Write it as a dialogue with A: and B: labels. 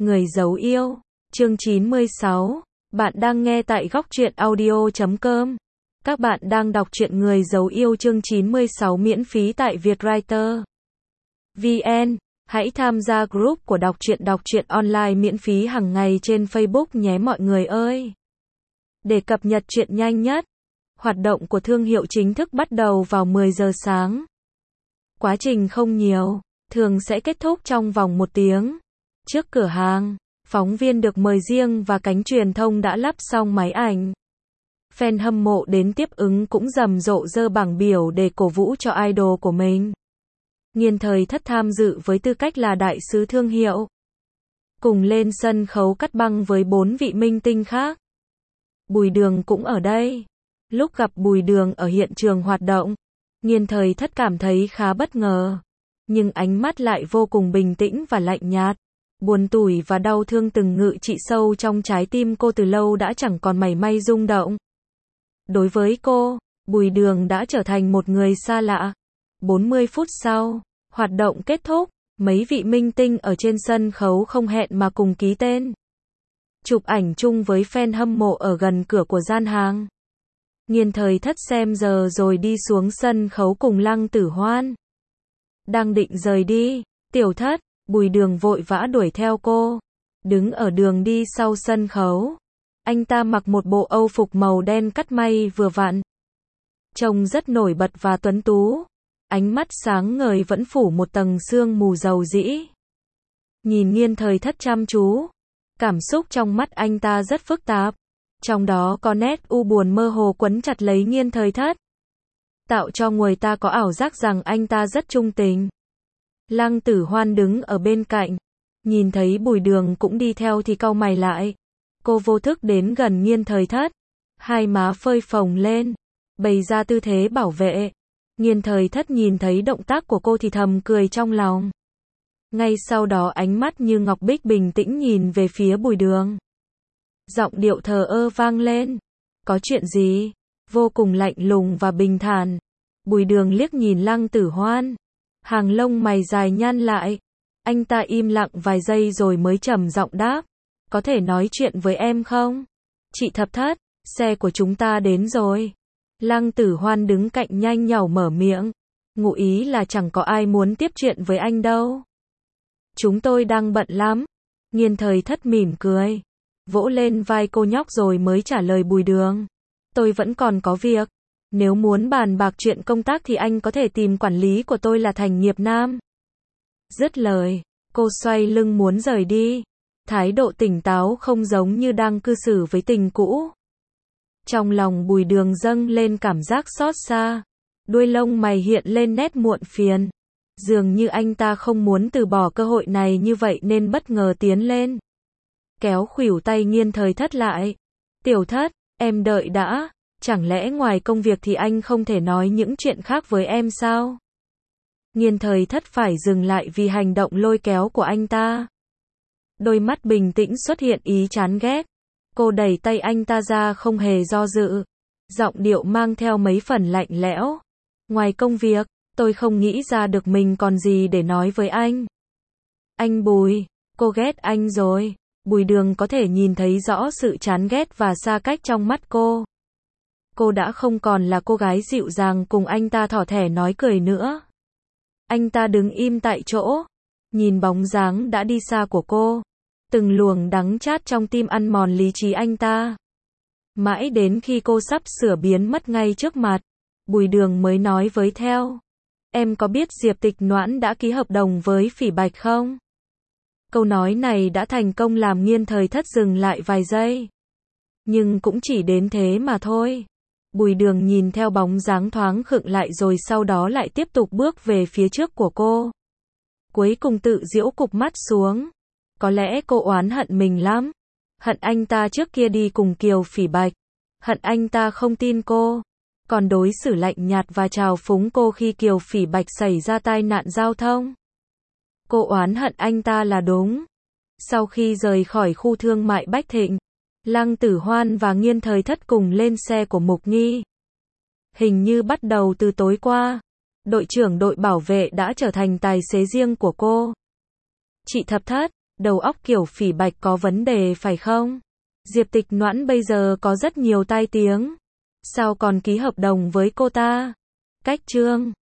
A: Người giấu yêu, chương 96. Bạn đang nghe tại góc truyện audio.com. Các bạn đang đọc truyện Người giấu yêu chương 96 miễn phí tại Vietwriter VN. Hãy tham gia group của đọc truyện online miễn phí hàng ngày trên Facebook nhé mọi người ơi. Để cập nhật truyện nhanh nhất, hoạt động của thương hiệu chính thức bắt đầu vào 10 giờ sáng. Quá trình không nhiều, thường sẽ kết thúc trong vòng 1 tiếng. Trước cửa hàng, phóng viên được mời riêng và cánh truyền thông đã lắp xong máy ảnh. Fan hâm mộ đến tiếp ứng cũng rầm rộ giơ bảng biểu để cổ vũ cho idol của mình. Nghiên Thời Thất tham dự với tư cách là đại sứ thương hiệu. Cùng lên sân khấu cắt băng với 4 vị minh tinh khác. Bùi Đường cũng ở đây. Lúc gặp Bùi Đường ở hiện trường hoạt động, Nghiên Thời Thất cảm thấy khá bất ngờ. Nhưng ánh mắt lại vô cùng bình tĩnh và lạnh nhạt. Buồn tủi và đau thương từng ngự trị sâu trong trái tim cô từ lâu đã chẳng còn mảy may rung động. Đối với cô, Bùi Đường đã trở thành một người xa lạ. 40 phút sau, hoạt động kết thúc, mấy vị minh tinh ở trên sân khấu không hẹn mà cùng ký tên. Chụp ảnh chung với fan hâm mộ ở gần cửa của gian hàng. Nghiên Thời Thất xem giờ rồi đi xuống sân khấu cùng Lăng Tử Hoan. Đang định rời đi, Tiểu Thất, Bùi Đường vội vã đuổi theo cô. Đứng ở đường đi sau sân khấu. Anh ta mặc một bộ âu phục màu đen cắt may vừa vặn. Trông rất nổi bật và tuấn tú. Ánh mắt sáng ngời vẫn phủ một tầng sương mù dầu dĩ. Nhìn Nghiên Thời Thất chăm chú. Cảm xúc trong mắt anh ta rất phức tạp. Trong đó có nét u buồn mơ hồ quấn chặt lấy Nghiên Thời Thất. Tạo cho người ta có ảo giác rằng anh ta rất trung tình. Lăng Tử Hoan đứng ở bên cạnh. Nhìn thấy Bùi Đường cũng đi theo thì cau mày lại. Cô vô thức đến gần Nghiên Thời Thất. Hai má phơi phồng lên. Bày ra tư thế bảo vệ. Nghiên Thời Thất nhìn thấy động tác của cô thì thầm cười trong lòng. Ngay sau đó ánh mắt như ngọc bích bình tĩnh nhìn về phía Bùi Đường. Giọng điệu thờ ơ vang lên. Có chuyện gì? Vô cùng lạnh lùng và bình thản. Bùi Đường liếc nhìn Lăng Tử Hoan. Hàng lông mày dài nhăn lại. Anh ta im lặng vài giây rồi mới trầm giọng đáp. Có thể nói chuyện với em không? Chị Thập Thất, xe của chúng ta đến rồi. Lăng Tử Hoan đứng cạnh nhanh nhảu mở miệng. Ngụ ý là chẳng có ai muốn tiếp chuyện với anh đâu. Chúng tôi đang bận lắm. Nghiên Thời Thất mỉm cười. Vỗ lên vai cô nhóc rồi mới trả lời Bùi Đường. Tôi vẫn còn có việc. Nếu muốn bàn bạc chuyện công tác thì anh có thể tìm quản lý của tôi là Thành Nghiệp Nam. Dứt lời, cô xoay lưng muốn rời đi. Thái độ tỉnh táo không giống như đang cư xử với tình cũ. Trong lòng Bùi Đường dâng lên cảm giác xót xa. Đuôi lông mày hiện lên nét muộn phiền. Dường như anh ta không muốn từ bỏ cơ hội này như vậy nên bất ngờ tiến lên. Kéo khuỷu tay Nghiên Thời Thất lại. Tiểu Thất, em đợi đã. Chẳng lẽ ngoài công việc thì anh không thể nói những chuyện khác với em sao? Nghiên Thời Thất phải dừng lại vì hành động lôi kéo của anh ta. Đôi mắt bình tĩnh xuất hiện ý chán ghét. Cô đẩy tay anh ta ra không hề do dự. Giọng điệu mang theo mấy phần lạnh lẽo. Ngoài công việc, tôi không nghĩ ra được mình còn gì để nói với anh. Anh Bùi, cô ghét anh rồi. Bùi Đường có thể nhìn thấy rõ sự chán ghét và xa cách trong mắt cô. Cô đã không còn là cô gái dịu dàng cùng anh ta thỏ thẻ nói cười nữa. Anh ta đứng im tại chỗ. Nhìn bóng dáng đã đi xa của cô. Từng luồng đắng chát trong tim ăn mòn lý trí anh ta. Mãi đến khi cô sắp sửa biến mất ngay trước mặt. Bùi Đường mới nói với theo. Em có biết Diệp Tịch Noãn đã ký hợp đồng với Phỉ Bạch không? Câu nói này đã thành công làm Nghiên Thời Thất dừng lại vài giây. Nhưng cũng chỉ đến thế mà thôi. Bùi Đường nhìn theo bóng dáng thoáng khựng lại rồi sau đó lại tiếp tục bước về phía trước của cô. Cuối cùng tự giễu cụp mắt xuống. Có lẽ cô oán hận mình lắm. Hận anh ta trước kia đi cùng Kiều Phỉ Bạch. Hận anh ta không tin cô. Còn đối xử lạnh nhạt và trào phúng cô khi Kiều Phỉ Bạch xảy ra tai nạn giao thông. Cô oán hận anh ta là đúng. Sau khi rời khỏi khu thương mại Bách Thịnh, Lăng Tử Hoan và Nghiên Thời Thất cùng lên xe của Mục Nghi. Hình như bắt đầu từ tối qua, đội trưởng đội bảo vệ đã trở thành tài xế riêng của cô. Chị Thập Thất, Đầu óc kiểu Phỉ Bạch có vấn đề phải không? Diệp Tịch Noãn bây giờ có rất nhiều tai tiếng. Sao còn ký hợp đồng với cô ta? Cách chương